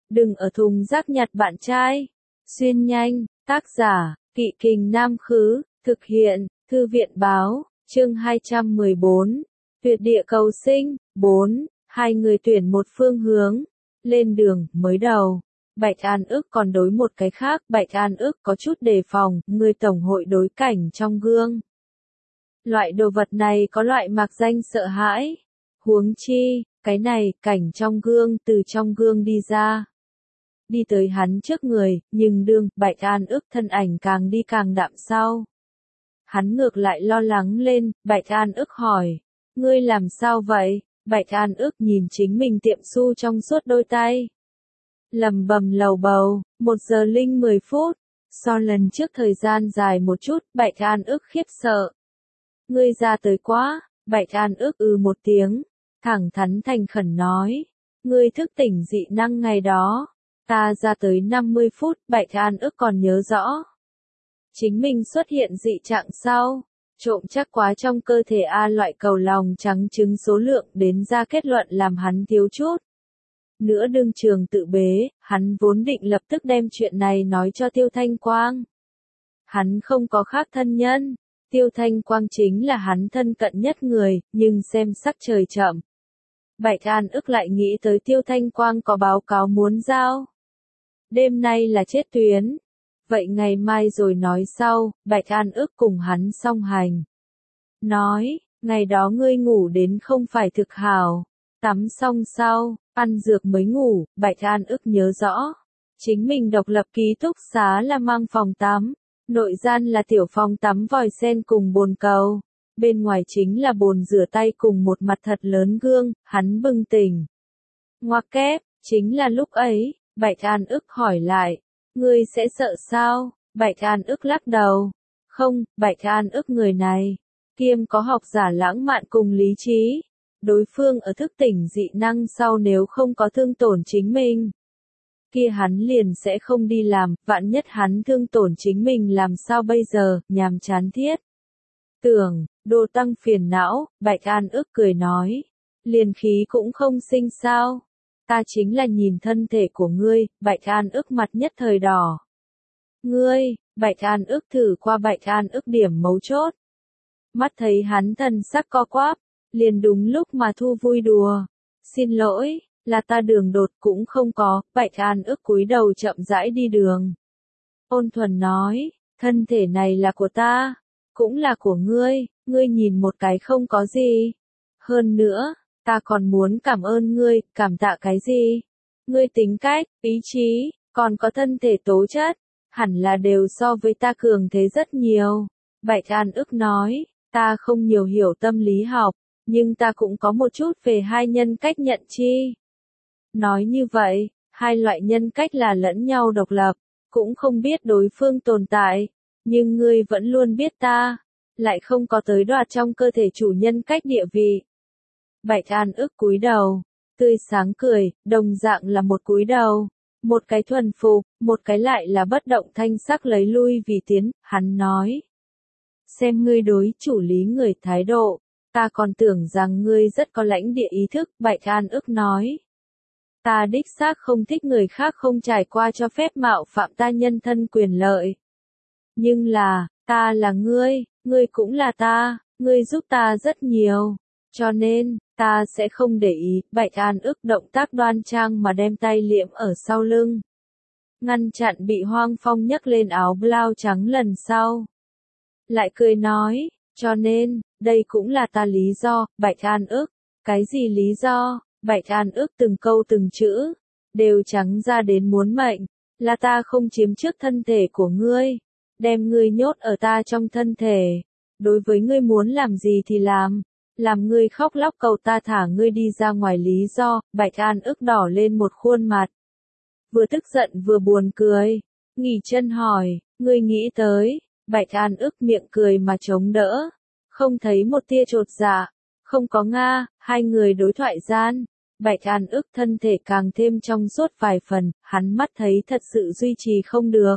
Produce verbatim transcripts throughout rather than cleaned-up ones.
đừng ở thùng rác nhặt bạn trai. Xuyên nhanh, tác giả, Kỵ Kình Nam Khứ, thực hiện, Thư viện Báo, chương hai trăm mười bốn, tuyệt địa cầu sinh, bốn, hai người tuyển một phương hướng, lên đường, mới đầu. Bạch An ước còn đối một cái khác, Bạch An ước có chút đề phòng, người tổng hội đối cảnh trong gương. Loại đồ vật này có loại mạc danh sợ hãi. Huống chi, cái này, cảnh trong gương, từ trong gương đi ra. Đi tới hắn trước người, nhưng đương, Bạch An ước thân ảnh càng đi càng đạm sau. Hắn ngược lại lo lắng lên, Bạch An ước hỏi, ngươi làm sao vậy? Bạch An ước nhìn chính mình tiệm xu trong suốt đôi tay. Lầm bầm lầu bầu, một giờ linh mười phút, so lần trước thời gian dài một chút, Bạch An ước khiếp sợ. Ngươi ra tới quá, Bạch An ước ừ một tiếng, thẳng thắn thành khẩn nói, ngươi thức tỉnh dị năng ngày đó, ta ra tới năm mươi phút, Bạch An ước còn nhớ rõ. Chính mình xuất hiện dị trạng sau, trộm chắc quá trong cơ thể A loại cầu lòng trắng trứng số lượng đến ra kết luận làm hắn thiếu chút. Nữa đương trường tự bế, hắn vốn định lập tức đem chuyện này nói cho Tiêu Thanh Quang. Hắn không có khác thân nhân, Tiêu Thanh Quang chính là hắn thân cận nhất người, nhưng xem sắc trời chậm. Bạch An ước lại nghĩ tới Tiêu Thanh Quang có báo cáo muốn giao. Đêm nay là chết tuyến. Vậy ngày mai rồi nói sau, Bạch An ước cùng hắn song hành. Nói, ngày đó ngươi ngủ đến không phải thực hảo. Tắm xong sau, ăn dược mới ngủ, Bạch An ước nhớ rõ. Chính mình độc lập ký túc xá là mang phòng tắm. Nội gian là tiểu phòng tắm vòi sen cùng bồn cầu. Bên ngoài chính là bồn rửa tay cùng một mặt thật lớn gương, hắn bừng tỉnh. Ngoặc kép, chính là lúc ấy, Bạch An ước hỏi lại. Ngươi sẽ sợ sao? Bạch An ước lắc đầu. Không, Bạch An ước người này. Kiêm có học giả lãng mạn cùng lý trí. Đối phương ở thức tỉnh dị năng sau nếu không có thương tổn chính mình. Kia hắn liền sẽ không đi làm, vạn nhất hắn thương tổn chính mình làm sao bây giờ, nhàm chán thiết. Tưởng, đồ tăng phiền não, Bạch An ước cười nói. Liền khí cũng không sinh sao. Ta chính là nhìn thân thể của ngươi, Bạch An ước mặt nhất thời đỏ. Ngươi, Bạch An ước thử qua Bạch An ước điểm mấu chốt. Mắt thấy hắn thần sắc co quắp, liền đúng lúc mà thu vui đùa. Xin lỗi, là ta đường đột cũng không có, Bạch An ước cúi đầu chậm rãi đi đường. Ôn thuần nói, thân thể này là của ta, cũng là của ngươi, ngươi nhìn một cái không có gì. Hơn nữa, ta còn muốn cảm ơn ngươi, cảm tạ cái gì? Ngươi tính cách, ý chí, còn có thân thể tố chất, hẳn là đều so với ta cường thế rất nhiều. Bạch An ước nói, ta không nhiều hiểu tâm lý học, nhưng ta cũng có một chút về hai nhân cách nhận chi. Nói như vậy, hai loại nhân cách là lẫn nhau độc lập, cũng không biết đối phương tồn tại, nhưng ngươi vẫn luôn biết ta, lại không có tới đoạt trong cơ thể chủ nhân cách địa vị. Bạch An ước cúi đầu, tươi sáng cười, đồng dạng là một cúi đầu, một cái thuần phục, một cái lại là bất động thanh sắc lấy lui vì tiến, hắn nói. Xem ngươi đối chủ lý người thái độ, ta còn tưởng rằng ngươi rất có lãnh địa ý thức, Bạch An ước nói. Ta đích xác không thích người khác không trải qua cho phép mạo phạm ta nhân thân quyền lợi. Nhưng là, ta là ngươi, ngươi cũng là ta, ngươi giúp ta rất nhiều. Cho nên, ta sẽ không để ý, Bạch An ước động tác đoan trang mà đem tay liễm ở sau lưng. Ngăn chặn bị Hoang Phong nhấc lên áo blau trắng lần sau. Lại cười nói, cho nên, đây cũng là ta lý do, Bạch An ước. Cái gì lý do? Bạch An ước từng câu từng chữ, đều trắng ra đến muốn mệnh, là ta không chiếm trước thân thể của ngươi, đem ngươi nhốt ở ta trong thân thể. Đối với ngươi muốn làm gì thì làm. Làm ngươi khóc lóc cầu ta thả ngươi đi ra ngoài lý do, Bạch An ước đỏ lên một khuôn mặt. Vừa tức giận vừa buồn cười. Nghỉ chân hỏi, ngươi nghĩ tới, Bạch An ước miệng cười mà chống đỡ. Không thấy một tia chột dạ. Không có Nga, hai người đối thoại gian. Bạch An ước thân thể càng thêm trong suốt vài phần, hắn mắt thấy thật sự duy trì không được.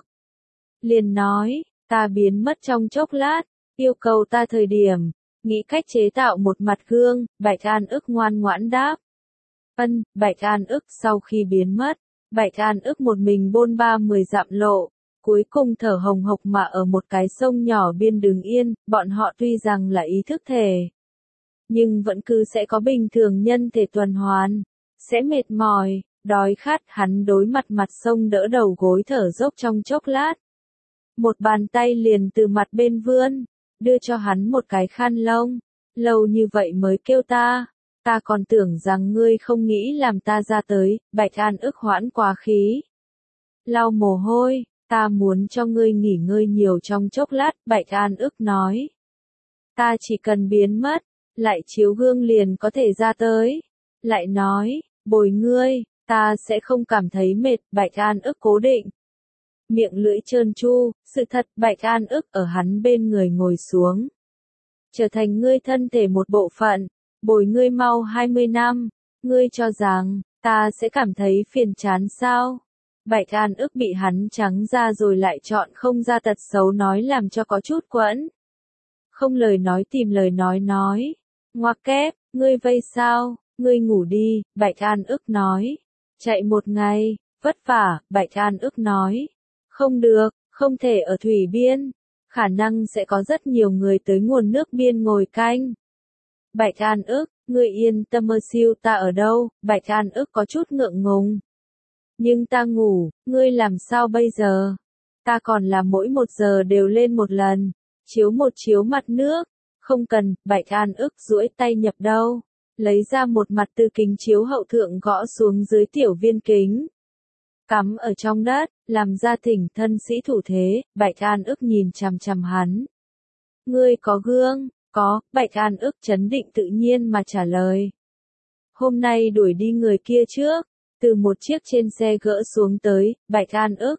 Liền nói, ta biến mất trong chốc lát, yêu cầu ta thời điểm. Nghĩ cách chế tạo một mặt gương, Bạch An ước ngoan ngoãn đáp. Ân, Bạch An ước sau khi biến mất, Bạch An ức một mình bôn ba mười dặm lộ, cuối cùng thở hồng hộc mà ở một cái sông nhỏ biên đứng yên, bọn họ tuy rằng là ý thức thể, nhưng vẫn cứ sẽ có bình thường nhân thể tuần hoàn, sẽ mệt mỏi, đói khát. Hắn đối mặt mặt sông đỡ đầu gối thở dốc trong chốc lát. Một bàn tay liền từ mặt bên vươn, đưa cho hắn một cái khăn lông. Lâu như vậy mới kêu ta, ta còn tưởng rằng ngươi không nghĩ làm ta ra tới. Bạch An ức hoãn quá khí, lau mồ hôi, ta muốn cho ngươi nghỉ ngơi nhiều trong chốc lát. Bạch An ức nói, ta chỉ cần biến mất, lại chiếu gương liền có thể ra tới. Lại nói, bồi ngươi, ta sẽ không cảm thấy mệt. Bạch An ức cố định miệng lưỡi trơn tru, sự thật. Bạch An ức ở hắn bên người ngồi xuống, trở thành ngươi thân thể một bộ phận, bồi ngươi mau hai mươi năm, ngươi cho rằng, ta sẽ cảm thấy phiền chán sao? Bạch An ức bị hắn trắng ra rồi lại chọn không ra tật xấu nói làm cho có chút quẫn. Không lời nói tìm lời nói nói, ngoặc kép, ngươi vây sao, ngươi ngủ đi. Bạch An ức nói, chạy một ngày, vất vả. Bạch An ức nói, không được, không thể ở thủy biên, khả năng sẽ có rất nhiều người tới nguồn nước biên ngồi canh. Bạch An ức, ngươi yên tâm mơ siêu ta ở đâu? Bạch An ức có chút ngượng ngùng. Nhưng ta ngủ, ngươi làm sao bây giờ? Ta còn là mỗi một giờ đều lên một lần, chiếu một chiếu mặt nước. Không cần. Bạch An ức duỗi tay nhập đâu, lấy ra một mặt từ kính chiếu hậu thượng gõ xuống dưới tiểu viên kính, cắm ở trong đất, làm ra thỉnh thân sĩ thủ thế. Bạch An ức nhìn chằm chằm hắn. Ngươi có gương? Có. Bạch An ức trấn định tự nhiên mà trả lời. Hôm nay đuổi đi người kia trước, từ một chiếc trên xe gỡ xuống tới. Bạch An ức,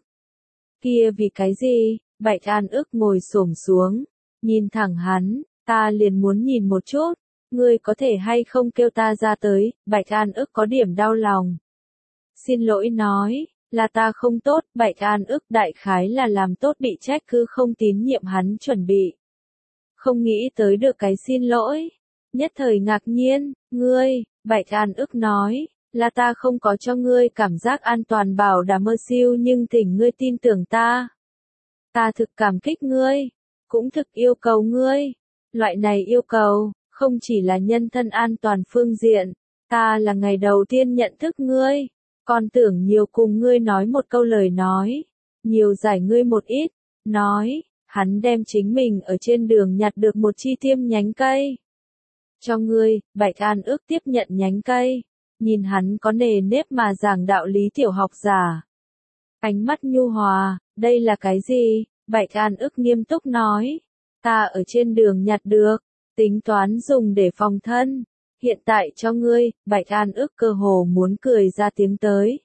kia vì cái gì? Bạch An ức ngồi xổm xuống, nhìn thẳng hắn, ta liền muốn nhìn một chút, ngươi có thể hay không kêu ta ra tới. Bạch An ức có điểm đau lòng. Xin lỗi nói, là ta không tốt. Bạch An ức đại khái là làm tốt bị trách cứ không tín nhiệm hắn chuẩn bị. Không nghĩ tới được cái xin lỗi. Nhất thời ngạc nhiên, ngươi, Bạch An ức nói, là ta không có cho ngươi cảm giác an toàn bảo đảm mơ siêu nhưng thỉnh ngươi tin tưởng ta. Ta thực cảm kích ngươi, cũng thực yêu cầu ngươi. Loại này yêu cầu, không chỉ là nhân thân an toàn phương diện, ta là ngày đầu tiên nhận thức ngươi, còn tưởng nhiều cùng ngươi nói một câu lời nói, nhiều giải ngươi một ít. Nói, hắn đem chính mình ở trên đường nhặt được một chi tiêm nhánh cây. Cho ngươi. Bạch An ước tiếp nhận nhánh cây, nhìn hắn có nề nếp mà giảng đạo lý tiểu học giả. Ánh mắt nhu hòa, đây là cái gì? Bạch An ức nghiêm túc nói, ta ở trên đường nhặt được, tính toán dùng để phòng thân, hiện tại cho ngươi. Bạch An ức cơ hồ muốn cười ra tiếng tới.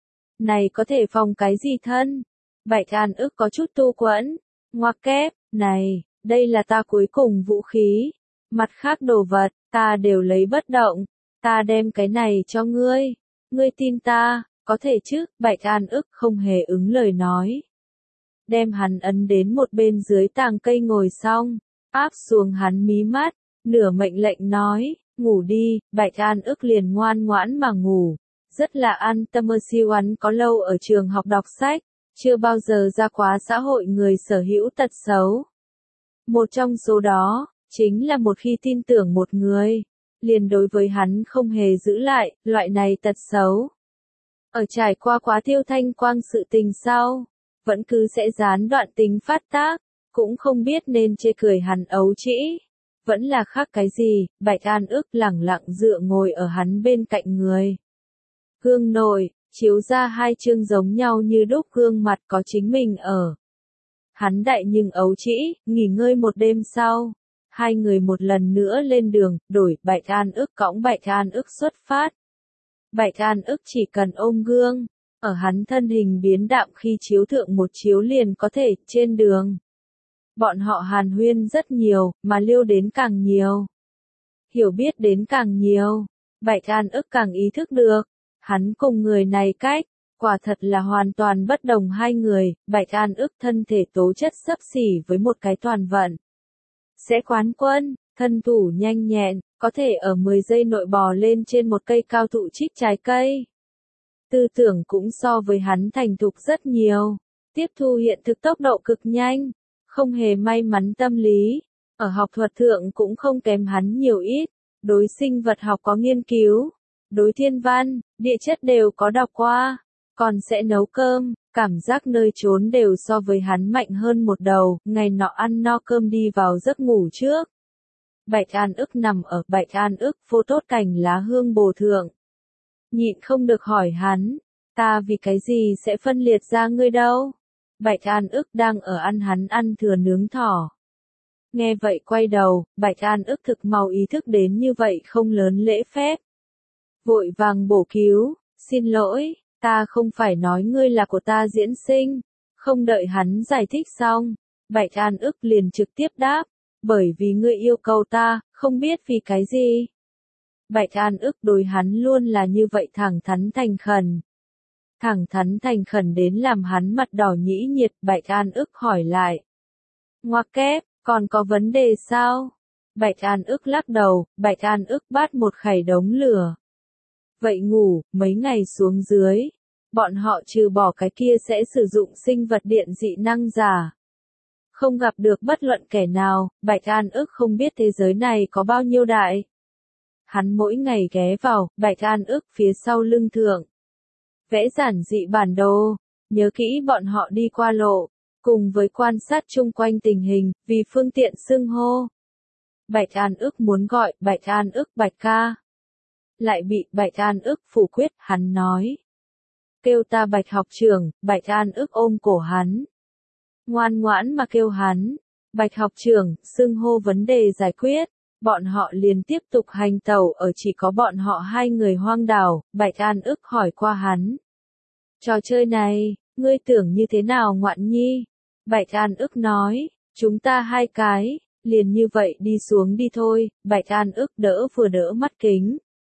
Này có thể phòng cái gì thân? Bạch An ức có chút tu quẫn, ngoặc kép, này, đây là ta cuối cùng vũ khí, mặt khác đồ vật, ta đều lấy bất động, ta đem cái này cho ngươi, ngươi tin ta, có thể chứ? Bạch An ức không hề ứng lời nói. Đem hắn ấn đến một bên dưới tàng cây ngồi xong, áp xuống hắn mí mắt, nửa mệnh lệnh nói, ngủ đi. Bạch An ức liền ngoan ngoãn mà ngủ, rất là an tâm. Mơ siêu hắn có lâu ở trường học đọc sách, chưa bao giờ ra quá xã hội người sở hữu tật xấu. Một trong số đó, chính là một khi tin tưởng một người, liền đối với hắn không hề giữ lại, loại này tật xấu. Ở trải qua quá Tiêu Thanh Quang sự tình sau, vẫn cứ sẽ gián đoạn tính phát tác, cũng không biết nên chê cười hắn ấu trĩ, vẫn là khác cái gì. Bạch An ức lẳng lặng dựa ngồi ở hắn bên cạnh người. Gương nội, chiếu ra hai chương giống nhau như đúc gương mặt có chính mình ở. Hắn đại nhưng ấu trĩ, nghỉ ngơi một đêm sau, hai người một lần nữa lên đường, đổi. Bạch An ức cõng Bạch An ức xuất phát. Bạch An ức chỉ cần ôm gương, ở hắn thân hình biến đạm khi chiếu thượng một chiếu liền có thể. Trên đường, bọn họ hàn huyên rất nhiều, mà liêu đến càng nhiều, hiểu biết đến càng nhiều. Bạch An ức càng ý thức được, hắn cùng người này cách, quả thật là hoàn toàn bất đồng hai người. Bạch An ức thân thể tố chất xấp xỉ với một cái toàn vận, sẽ quán quân, thân thủ nhanh nhẹn, có thể ở mười giây nội bò lên trên một cây cao thụ trích trái cây. tư tưởng cũng so với hắn thành thục rất nhiều, tiếp thu hiện thực tốc độ cực nhanh, không hề may mắn tâm lý, ở học thuật thượng cũng không kém hắn nhiều ít, đối sinh vật học có nghiên cứu, đối thiên văn, địa chất đều có đọc qua, còn sẽ nấu cơm, cảm giác nơi trốn đều so với hắn mạnh hơn một đầu, ngày nọ ăn no cơm đi vào giấc ngủ trước. Bạch An ức nằm ở Bạch An ức phô tốt cành lá hương bồ thượng. Nhịn không được hỏi hắn, ta vì cái gì sẽ phân liệt ra ngươi đâu? Bạch An ức đang ở ăn hắn ăn thừa nướng thỏ. Nghe vậy quay đầu, Bạch An ức thực mau ý thức đến như vậy không lớn lễ phép. Vội vàng bổ cứu, xin lỗi, ta không phải nói ngươi là của ta diễn sinh. Không đợi hắn giải thích xong, Bạch An ức liền trực tiếp đáp, bởi vì ngươi yêu cầu ta, không biết vì cái gì. Bạch An ức đối hắn luôn là như vậy thẳng thắn thành khẩn. Thẳng thắn thành khẩn đến làm hắn mặt đỏ nhĩ nhiệt, Bạch An ức hỏi lại. Ngoặc kép, còn có vấn đề sao? Bạch An ức lắc đầu, Bạch An ức bắt một khẩy đống lửa. Vậy ngủ, mấy ngày xuống dưới, bọn họ trừ bỏ cái kia sẽ sử dụng sinh vật điện dị năng giả. Không gặp được bất luận kẻ nào, Bạch An ức không biết thế giới này có bao nhiêu đại. Hắn mỗi ngày ghé vào, Bạch An ức phía sau lưng thượng. Vẽ giản dị bản đồ, nhớ kỹ bọn họ đi qua lộ, cùng với quan sát chung quanh tình hình, vì phương tiện xưng hô. Bạch An ức muốn gọi Bạch An ức Bạch ca. Lại bị Bạch An ức phủ quyết, hắn nói. Kêu ta Bạch học trưởng, Bạch An ức ôm cổ hắn. Ngoan ngoãn mà kêu hắn. Bạch học trưởng, xưng hô vấn đề giải quyết. Bọn họ liền tiếp tục hành tẩu ở chỉ có bọn họ hai người hoang đảo, Bạch An ức hỏi qua hắn. Trò chơi này, ngươi tưởng như thế nào ngoạn nhi? Bạch An ức nói, chúng ta hai cái, liền như vậy đi xuống đi thôi, Bạch An ức đỡ vừa đỡ mắt kính.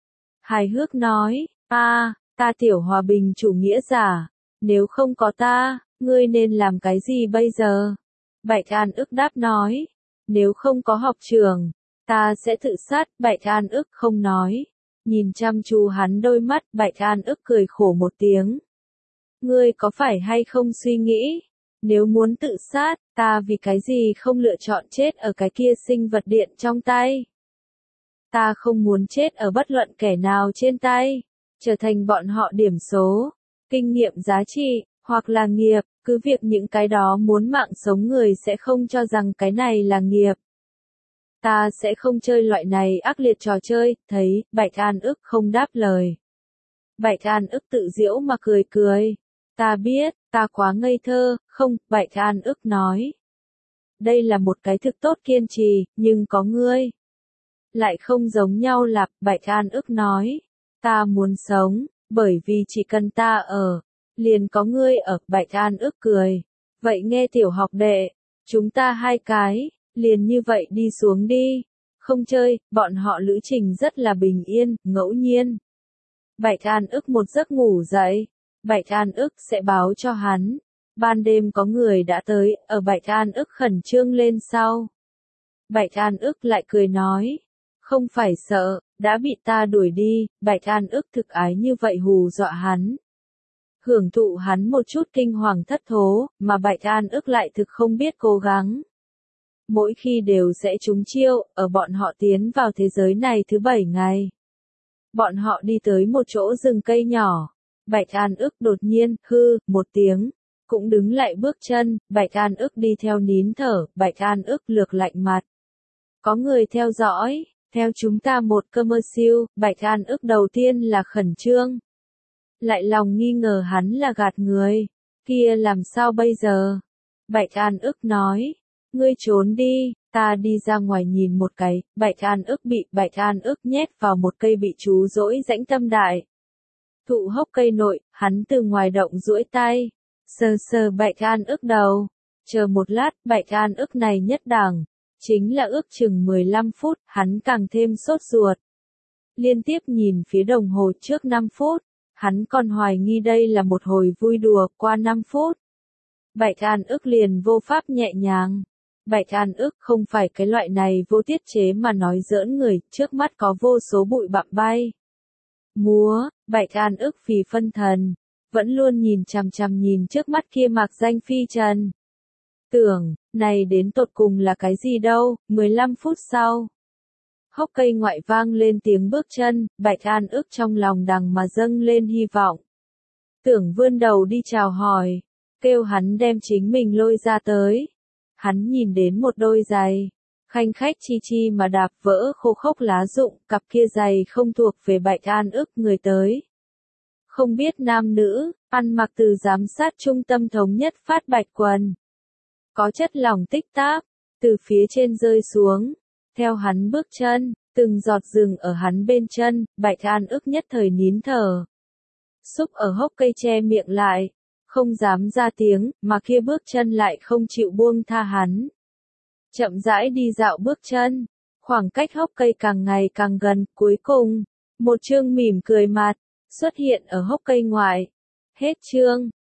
Hài hước nói, a, ta tiểu hòa bình chủ nghĩa giả, nếu không có ta, ngươi nên làm cái gì bây giờ? Bạch An ức đáp nói, nếu không có học trường, ta sẽ tự sát, Bạch An ức không nói. Nhìn chăm chú hắn đôi mắt, Bạch An ức cười khổ một tiếng. Ngươi có phải hay không suy nghĩ, nếu muốn tự sát, ta vì cái gì không lựa chọn chết ở cái kia sinh vật điện trong tay? Ta không muốn chết ở bất luận kẻ nào trên tay, trở thành bọn họ điểm số, kinh nghiệm giá trị, hoặc là nghiệp, cứ việc những cái đó muốn mạng sống người sẽ không cho rằng cái này là nghiệp. Ta sẽ không chơi loại này ác liệt trò chơi, thấy, Bạch An ức không đáp lời. Bạch An ức tự giễu mà cười cười. Ta biết, ta quá ngây thơ, không, Bạch An ức nói. Đây là một cái thực tốt kiên trì, nhưng có ngươi. Lại không giống nhau lặp, Bạch An ức nói. Ta muốn sống, bởi vì chỉ cần ta ở, liền có ngươi ở, Bạch An ức cười. Vậy nghe tiểu học đệ, chúng ta hai cái, liền như vậy đi xuống đi. Không chơi, bọn họ lữ trình rất là bình yên, ngẫu nhiên. Bạch An ức một giấc ngủ dậy. Bạch An ức sẽ báo cho hắn. Ban đêm có người đã tới, ở Bạch An ức khẩn trương lên sau. Bạch An ức lại cười nói. Không phải sợ, đã bị ta đuổi đi, Bạch An ức thực ái như vậy hù dọa hắn. Hưởng thụ hắn một chút kinh hoàng thất thố, mà Bạch An ức lại thực không biết cố gắng. Mỗi khi đều sẽ trúng chiêu, ở bọn họ tiến vào thế giới này thứ bảy ngày. Bọn họ đi tới một chỗ rừng cây nhỏ. Bạch An ức đột nhiên, hư, một tiếng, cũng đứng lại bước chân, Bạch An ức đi theo nín thở, Bạch An ức lược lạnh mặt. Có người theo dõi, theo chúng ta một cơ mơ siêu, Bạch An ức đầu tiên là khẩn trương. Lại lòng nghi ngờ hắn là gạt người, kia làm sao bây giờ? Bạch An ức nói, ngươi trốn đi, ta đi ra ngoài nhìn một cái, Bạch An ức bị Bạch An ức nhét vào một cây bị chú dỗi rãnh tâm đại. Thụ hốc cây nội, hắn từ ngoài động duỗi tay, sờ sờ Bạch An ức đầu, chờ một lát, Bạch An ức này nhất đẳng, chính là ước chừng mười lăm phút, hắn càng thêm sốt ruột. Liên tiếp nhìn phía đồng hồ trước năm phút, hắn còn hoài nghi đây là một hồi vui đùa, qua năm phút. Bạch An ức liền vô pháp nhẹ nhàng. Bạch An ức không phải cái loại này vô tiết chế mà nói giỡn người, trước mắt có vô số bụi bặm bay. múa, Bạch An ức vì phân thần, vẫn luôn nhìn chằm chằm nhìn trước mắt kia mạc danh phi trần. Tưởng, này đến tột cùng là cái gì đâu, mười lăm phút sau. Hốc cây ngoại vang lên tiếng bước chân, Bạch An ức trong lòng đằng mà dâng lên hy vọng. Tưởng vươn đầu đi chào hỏi, kêu hắn đem chính mình lôi ra tới. Hắn nhìn đến một đôi giày, khanh khách chi chi mà đạp vỡ khô khốc lá rụng, cặp kia giày không thuộc về Bạch An ức người tới. Không biết nam nữ, ăn mặc từ giám sát trung tâm thống nhất phát bạch quần. Có chất lỏng tích táp, từ phía trên rơi xuống, theo hắn bước chân, từng giọt rừng ở hắn bên chân, Bạch An ức nhất thời nín thở. Xúc ở hốc cây che miệng lại, không dám ra tiếng, mà kia bước chân lại không chịu buông tha hắn. Chậm rãi đi dạo bước chân, khoảng cách hốc cây càng ngày càng gần, cuối cùng, một chương mỉm cười mặt, xuất hiện ở hốc cây ngoài. Hết chương.